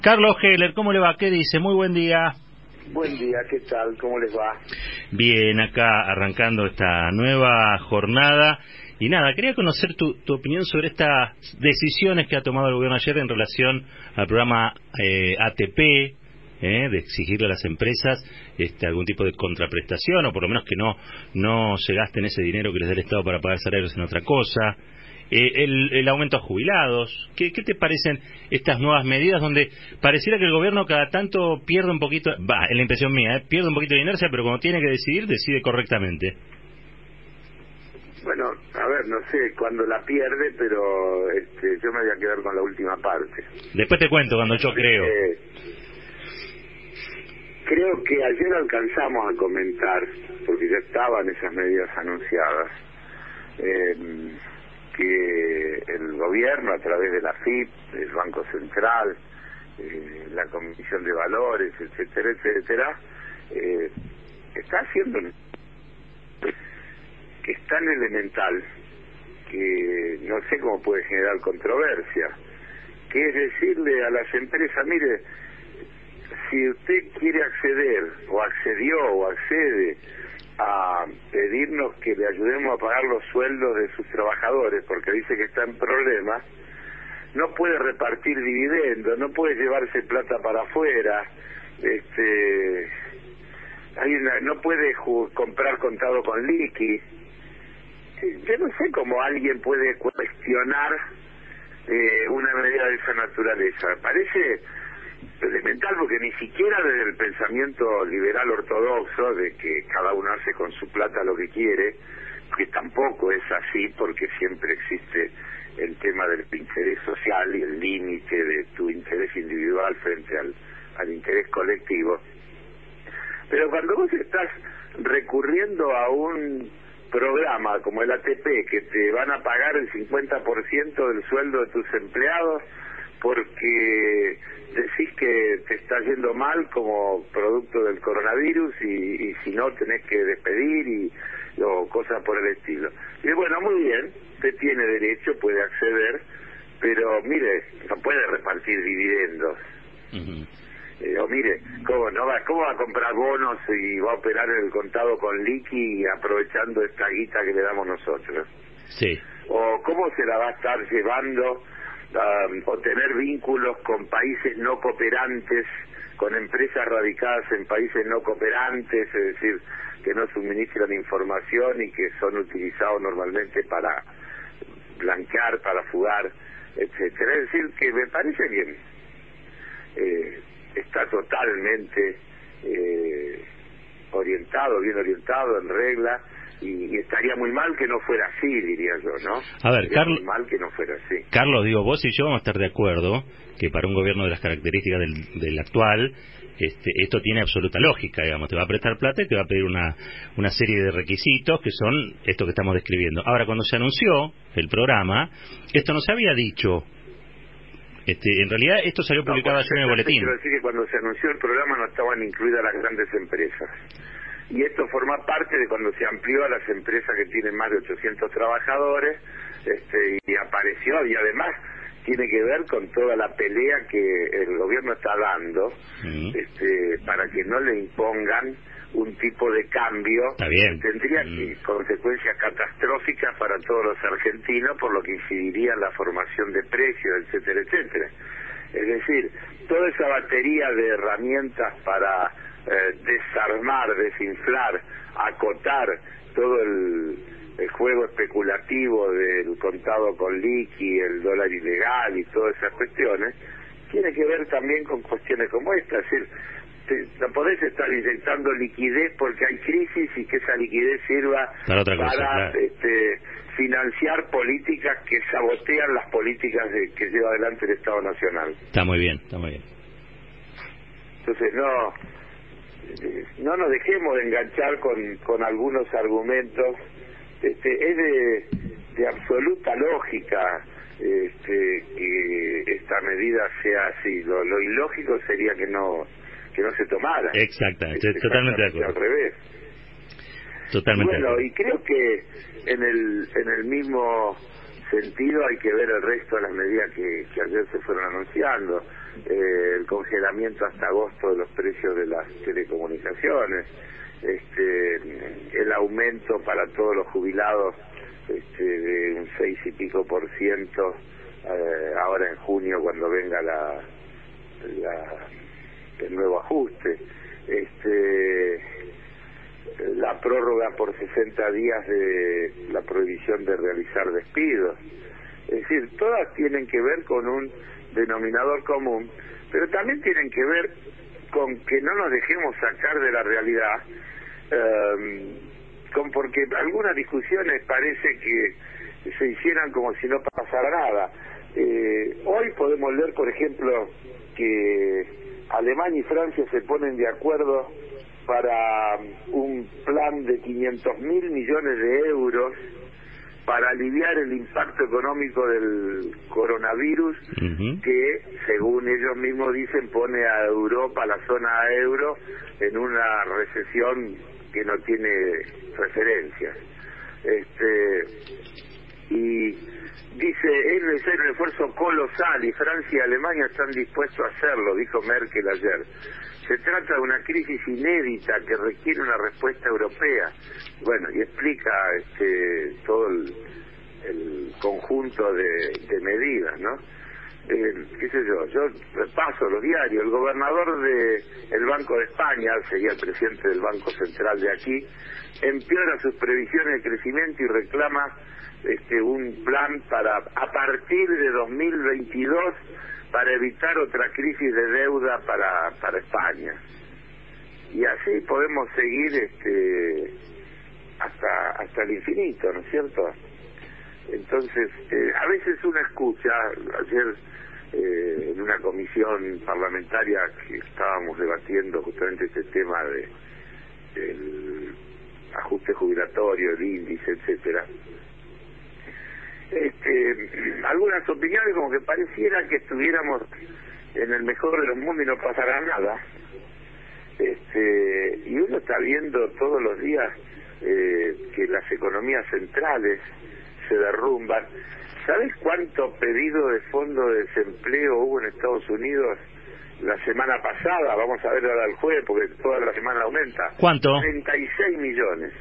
Carlos Heller, ¿cómo le va? ¿Qué dice? Muy buen día. Buen día, ¿qué tal? ¿Cómo les va? Bien, acá arrancando esta nueva jornada. Y nada, quería conocer tu opinión sobre estas decisiones que ha tomado el gobierno ayer en relación al programa ATP, de exigirle a las empresas algún tipo de contraprestación, o por lo menos que no se gasten ese dinero que les da el Estado para pagar salarios en otra cosa. El aumento a jubilados. ¿Qué te parecen estas nuevas medidas donde pareciera que el gobierno cada tanto pierde un poquito, es la impresión mía, pierde un poquito de inercia, pero cuando tiene que decidir, decide correctamente? Bueno, a ver, no sé cuándo la pierde, pero yo me voy a quedar con la última parte. Después te cuento cuando yo creo. Creo que ayer alcanzamos a comentar, porque ya estaban esas medidas anunciadas, que el gobierno, a través de la FIP, el Banco Central, la Comisión de Valores, etcétera, etcétera, está haciendo que es tan elemental que no sé cómo puede generar controversia, que es decirle a las empresas: mire, si usted quiere acceder, o accedió, o accede a pedirnos que le ayudemos a pagar los sueldos de sus trabajadores porque dice que está en problemas, no puede repartir dividendos, no puede llevarse plata para afuera, no puede comprar contado con liqui. Yo no sé cómo alguien puede cuestionar una medida de esa naturaleza. Parece elemental, porque ni siquiera desde el pensamiento liberal ortodoxo de que cada uno hace con su plata lo que quiere, que tampoco es así, porque siempre existe el tema del interés social y el límite de tu interés individual frente al interés colectivo. Pero cuando vos estás recurriendo a un programa como el ATP, que te van a pagar el 50% del sueldo de tus empleados porque decís que te está yendo mal como producto del coronavirus y si no tenés que despedir o cosas por el estilo. Y bueno, muy bien, usted tiene derecho, puede acceder, pero mire, no puede repartir dividendos. O mire, ¿cómo va a comprar bonos y va a operar el contado con liqui aprovechando esta guita que le damos nosotros? Sí. O ¿cómo se la va a estar llevando o tener vínculos con países no cooperantes, con empresas radicadas en países no cooperantes, es decir, que no suministran información y que son utilizados normalmente para blanquear, para fugar, etcétera? Es decir, que me parece bien. Está totalmente bien orientado, en regla, y estaría muy mal que no fuera así, diría yo, ¿no? A ver, estaría muy mal que no fuera así. Carlos, digo, vos y yo vamos a estar de acuerdo que para un gobierno de las características del actual, esto tiene absoluta lógica, digamos, te va a prestar plata y te va a pedir una serie de requisitos que son esto que estamos describiendo. Ahora, cuando se anunció el programa, esto no se había dicho. En realidad esto salió publicado ayer en el boletín. Quiero decir que cuando se anunció el programa no estaban incluidas las grandes empresas. Y esto forma parte de cuando se amplió a las empresas que tienen más de 800 trabajadores, y apareció, y además tiene que ver con toda la pelea que el gobierno está dando, para que no le impongan un tipo de cambio que tendría consecuencias catastróficas para todos los argentinos, por lo que incidiría en la formación de precios, etcétera, etcétera. Es decir, toda esa batería de herramientas para desarmar, desinflar, acotar todo el juego especulativo del contado con liqui, el dólar ilegal y todas esas cuestiones, tiene que ver también con cuestiones como esta. Es decir, no podés estar inyectando liquidez porque hay crisis y que esa liquidez sirva para financiar políticas que sabotean las políticas que lleva adelante el Estado Nacional. Está muy bien. Entonces no nos dejemos de enganchar con algunos argumentos. Es de absoluta lógica que esta medida sea así. Lo ilógico sería que no se tomara. Exactamente, totalmente de acuerdo. Al revés. Totalmente. Bueno, y creo que en el mismo sentido hay que ver el resto de las medidas que ayer se fueron anunciando. el congelamiento hasta agosto de los precios de las telecomunicaciones, el aumento para todos los jubilados de un 6 y pico %, ahora en junio cuando venga el nuevo ajuste, la prórroga por 60 días de la prohibición de realizar despidos. Es decir, todas tienen que ver con un denominador común, pero también tienen que ver con que no nos dejemos sacar de la realidad, porque algunas discusiones parece que se hicieran como si no pasara nada. Hoy podemos leer, por ejemplo, que Alemania y Francia se ponen de acuerdo para un plan de 500.000 millones de euros para aliviar el impacto económico del coronavirus, que según ellos mismos dicen pone a Europa, a la zona euro, en una recesión que no tiene referencias. Y dice, es necesario un esfuerzo colosal y Francia y Alemania están dispuestos a hacerlo, dijo Merkel ayer. Se trata de una crisis inédita que requiere una respuesta europea. Bueno, y explica todo el conjunto de medidas, ¿no? Qué sé yo paso los diarios. El gobernador del Banco de España, sería el presidente del Banco Central de aquí, empeora sus previsiones de crecimiento y reclama un plan para a partir de 2022 para evitar otra crisis de deuda para España. Y así podemos seguir hasta el infinito, ¿no es cierto? Entonces, a veces uno escucha, ayer en una comisión parlamentaria que estábamos debatiendo justamente este tema del ajuste jubilatorio, el índice, etcétera, algunas opiniones como que pareciera que estuviéramos en el mejor de los mundos y no pasara nada, y uno está viendo todos los días que las economías centrales se derrumban. ¿Sabes cuánto pedido de fondo de desempleo hubo en Estados Unidos la semana pasada? Vamos a ver ahora el jueves porque toda la semana aumenta. ¿Cuánto? 36 millones.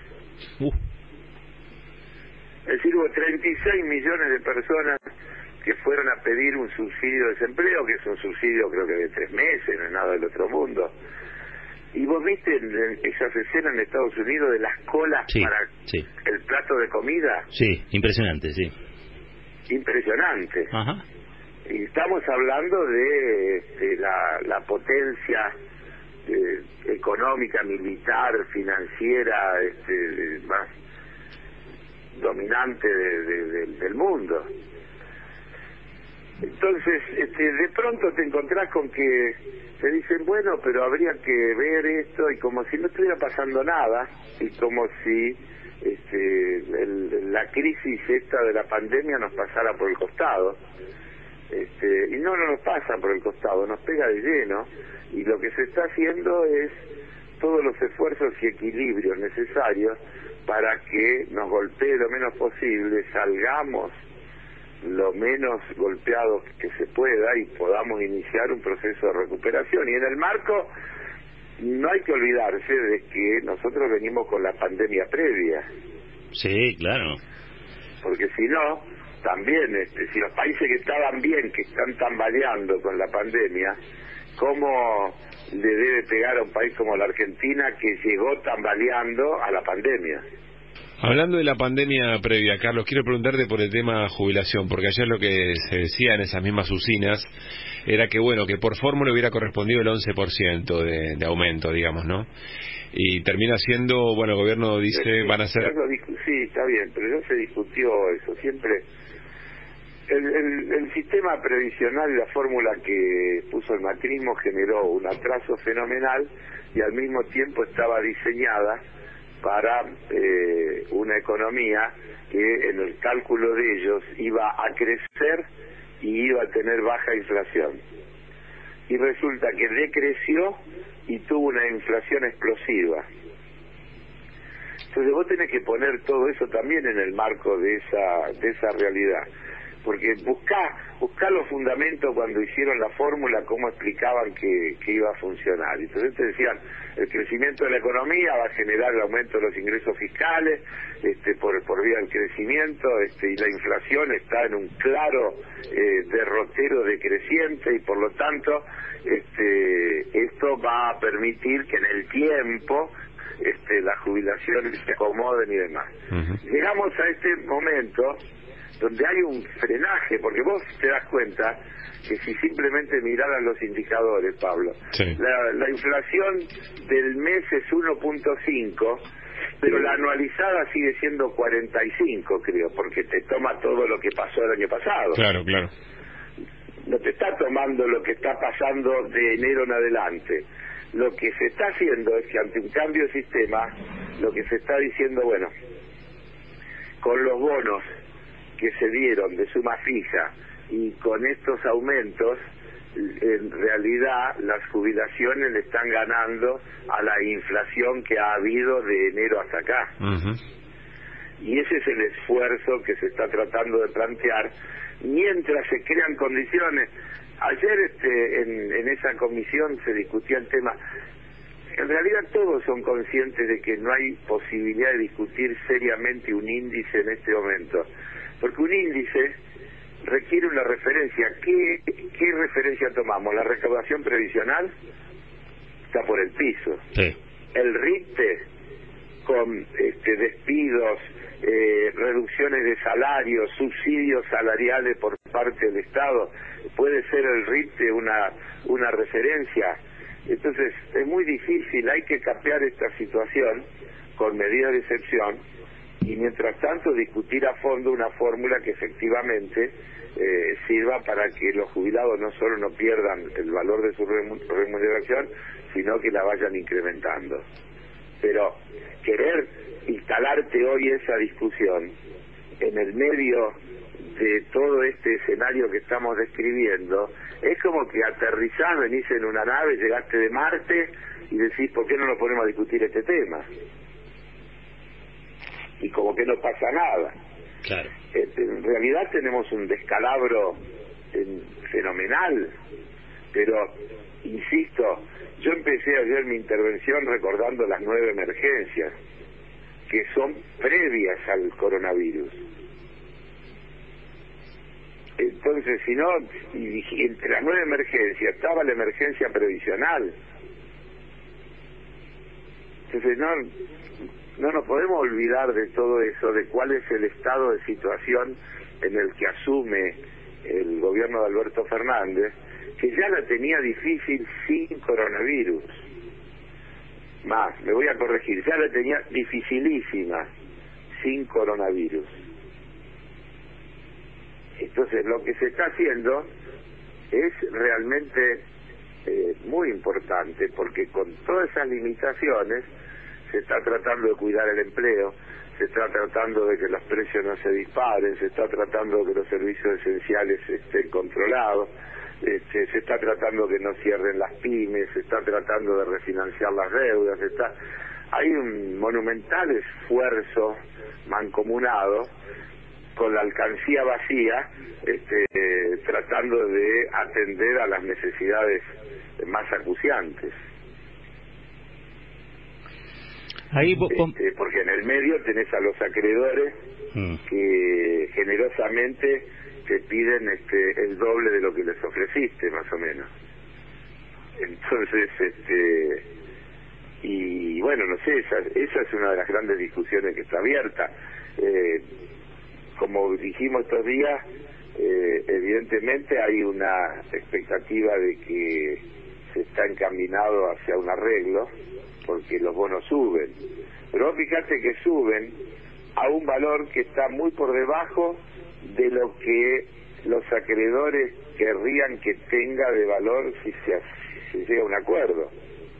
Es decir, hubo 36 millones de personas que fueron a pedir un subsidio de desempleo, que es un subsidio creo que de 3 meses, no es nada del otro mundo. ¿Y vos viste esas escenas en Estados Unidos de las colas para el plato de comida? Sí, impresionante, sí. Impresionante. Ajá. Y estamos hablando de la potencia económica, militar, financiera, más dominante del mundo. Entonces, de pronto te encontrás con que te dicen, bueno, pero habría que ver esto, y como si no estuviera pasando nada, y como si la crisis esta de la pandemia nos pasara por el costado. Y no nos pasa por el costado, nos pega de lleno, y lo que se está haciendo es todos los esfuerzos y equilibrios necesarios para que nos golpee lo menos posible, salgamos lo menos golpeados que se pueda y podamos iniciar un proceso de recuperación. Y en el marco no hay que olvidarse de que nosotros venimos con la pandemia previa. Sí, claro. Porque si no, también, si los países que estaban bien, que están tambaleando con la pandemia, ¿cómo le debe pegar a un país como la Argentina que llegó tambaleando a la pandemia? Hablando de la pandemia previa, Carlos, quiero preguntarte por el tema jubilación, porque ayer lo que se decía en esas mismas usinas era que, bueno, que por fórmula hubiera correspondido el 11% de aumento, digamos, ¿no? Y termina siendo, bueno, el gobierno dice, van a ser... Sí, está bien, pero ya se discutió eso, siempre... El sistema previsional y la fórmula que puso el macrismo generó un atraso fenomenal y al mismo tiempo estaba diseñada para una economía que en el cálculo de ellos iba a crecer y iba a tener baja inflación. Y resulta que decreció y tuvo una inflación explosiva. Entonces vos tenés que poner todo eso también en el marco de esa realidad. porque buscá los fundamentos cuando hicieron la fórmula, cómo explicaban que iba a funcionar. Entonces te decían, el crecimiento de la economía va a generar el aumento de los ingresos fiscales por vía del crecimiento, y la inflación está en un claro derrotero decreciente, y por lo tanto esto va a permitir que en el tiempo las jubilaciones se acomoden y demás. Llegamos a este momento donde hay un frenaje, porque vos te das cuenta que si simplemente miraran los indicadores, Pablo, sí, la inflación del mes es 1.5, pero la anualizada sigue siendo 45, creo, porque te toma todo lo que pasó el año pasado. claro, claro. No te está tomando lo que está pasando de enero en adelante. Lo que se está haciendo es que ante un cambio de sistema, lo que se está diciendo, bueno, con los bonos que se dieron de suma fija y con estos aumentos, en realidad las jubilaciones le están ganando a la inflación que ha habido de enero hasta acá. Y ese es el esfuerzo que se está tratando de plantear mientras se crean condiciones. Ayer en esa comisión se discutía el tema. En realidad todos son conscientes de que no hay posibilidad de discutir seriamente un índice en este momento, porque un índice requiere una referencia. ¿Qué referencia tomamos? La recaudación previsional está por el piso. Sí. El RIPTE, con despidos, reducciones de salarios, subsidios salariales por parte del Estado, puede ser el RIPTE una referencia. Entonces es muy difícil, hay que capear esta situación con medidas de excepción y mientras tanto discutir a fondo una fórmula que efectivamente sirva para que los jubilados no solo no pierdan el valor de su remuneración, sino que la vayan incrementando. Pero querer instalarte hoy esa discusión en el medio de todo este escenario que estamos describiendo, es como que aterrizás, venís en una nave, llegaste de Marte y decís, ¿por qué no nos ponemos a discutir este tema? Y como que no pasa nada. Claro. En realidad tenemos un descalabro fenomenal, pero insisto, yo empecé ayer mi intervención recordando las 9 emergencias que son previas al coronavirus. Entonces, si no, y entre las 9 emergencias estaba la emergencia previsional. Entonces no nos podemos olvidar de todo eso, de cuál es el estado de situación en el que asume el gobierno de Alberto Fernández, que ya la tenía difícil sin coronavirus. Más, me voy a corregir, ya la tenía dificilísima sin coronavirus. Entonces lo que se está haciendo es realmente muy importante, porque con todas esas limitaciones se está tratando de cuidar el empleo, se está tratando de que los precios no se disparen, se está tratando de que los servicios esenciales estén controlados, se está tratando de que no cierren las pymes, se está tratando de refinanciar las deudas, hay un monumental esfuerzo mancomunado con la alcancía vacía, tratando de atender a las necesidades más acuciantes. Ahí porque en el medio tenés a los acreedores que generosamente te piden el doble de lo que les ofreciste, más o menos. Entonces, y bueno, no sé, esa es una de las grandes discusiones que está abierta. Como dijimos estos días, evidentemente hay una expectativa de que se está encaminado hacia un arreglo, porque los bonos suben. Pero vos fíjate que suben a un valor que está muy por debajo de lo que los acreedores querrían que tenga de valor si se llega a un acuerdo.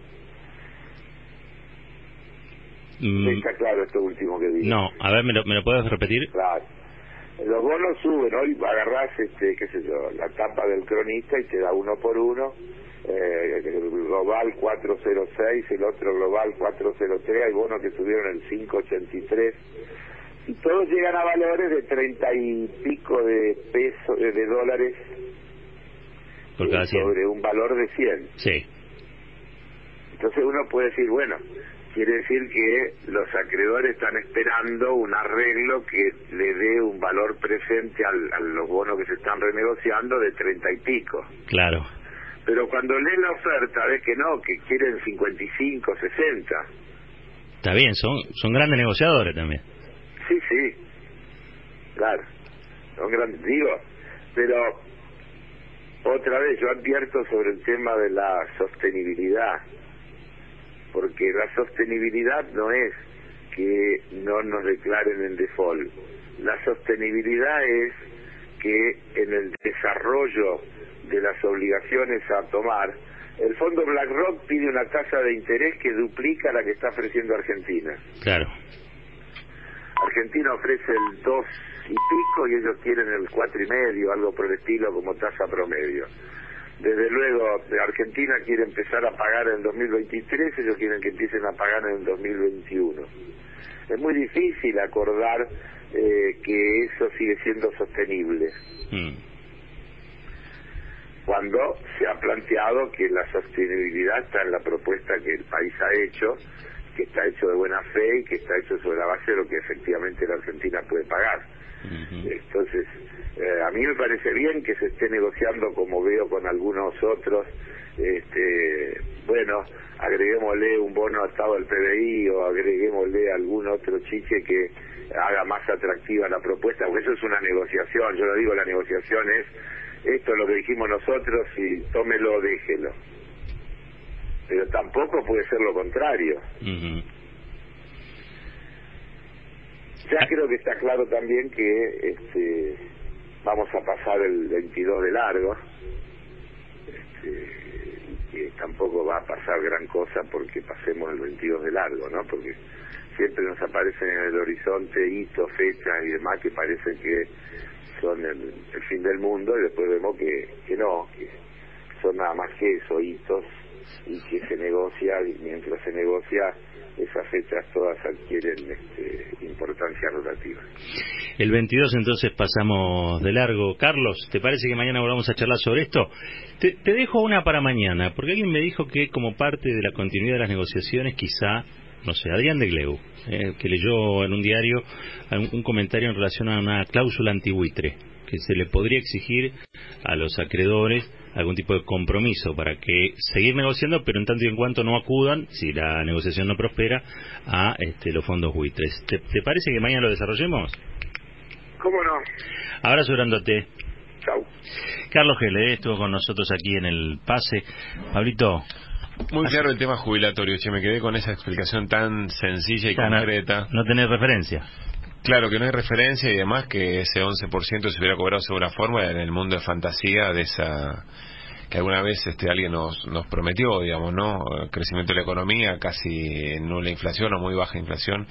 ¿Está claro esto último que digo? No, a ver, ¿me lo puedes repetir? Claro. Los bonos suben, hoy agarrás, qué sé yo, la tapa del cronista y te da uno por uno, el global 406, el otro global 403, hay bonos que subieron el 583, y todos llegan a valores de 30 y pico de pesos, de dólares por cada 100. Sobre un valor de 100. Sí. Entonces uno puede decir, bueno, quiere decir que los acreedores están esperando un arreglo que le dé un valor presente a los bonos que se están renegociando de 30 y pico. Claro. Pero cuando lee la oferta ves que no, que quieren 55, 60. Está bien, son grandes negociadores también. Sí, claro, son grandes, digo, pero otra vez yo advierto sobre el tema de la sostenibilidad, porque la sostenibilidad no es que no nos declaren en default, la sostenibilidad es que en el desarrollo de las obligaciones a tomar, el fondo BlackRock pide una tasa de interés que duplica la que está ofreciendo Argentina. Claro. Argentina ofrece el 2 y pico y ellos quieren el 4,5, algo por el estilo como tasa promedio. Desde luego, Argentina quiere empezar a pagar en 2023, ellos quieren que empiecen a pagar en el 2021. Es muy difícil acordar que eso sigue siendo sostenible. Cuando se ha planteado que la sostenibilidad está en la propuesta que el país ha hecho, que está hecho de buena fe y que está hecho sobre la base de lo que efectivamente la Argentina puede pagar. Entonces, a mí me parece bien que se esté negociando, como veo con algunos otros, bueno, agreguémosle un bono atado al PBI o agreguémosle algún otro chiche que haga más atractiva la propuesta, porque eso es una negociación. Yo lo digo, la negociación es esto es lo que dijimos nosotros y tómelo o déjelo, pero tampoco puede ser lo contrario. Ya creo que está claro también que vamos a pasar el 22 de largo, que tampoco va a pasar gran cosa porque pasemos el 22 de largo, ¿no? Porque siempre nos aparecen en el horizonte hitos, fechas y demás que parecen que son el fin del mundo, y después vemos que no, que son nada más que eso, hitos, y que se negocia, y mientras se negocia esas fechas todas adquieren importancia relativa. El 22 entonces pasamos de largo. Carlos, ¿te parece que mañana volvamos a charlar sobre esto? Te dejo una para mañana, porque alguien me dijo que como parte de la continuidad de las negociaciones, quizá, no sé, Adrián de Gleu, que leyó en un diario un comentario en relación a una cláusula antibuitre, que se le podría exigir a los acreedores algún tipo de compromiso para que seguir negociando, pero en tanto y en cuanto no acudan, si la negociación no prospera, a los fondos buitres. ¿Te parece que mañana lo desarrollemos? ¿Cómo no? Abrazo grandote. Chau. Carlos Gele estuvo con nosotros aquí en el pase. Pablito. Muy claro el tema jubilatorio, che, me quedé con esa explicación tan sencilla y concreta. No tenés referencia. Claro que no hay referencia, y además que ese 11% se hubiera cobrado de una forma en el mundo de fantasía de esa que alguna vez alguien nos prometió, digamos, ¿no? Crecimiento de la economía, casi nula inflación o muy baja inflación.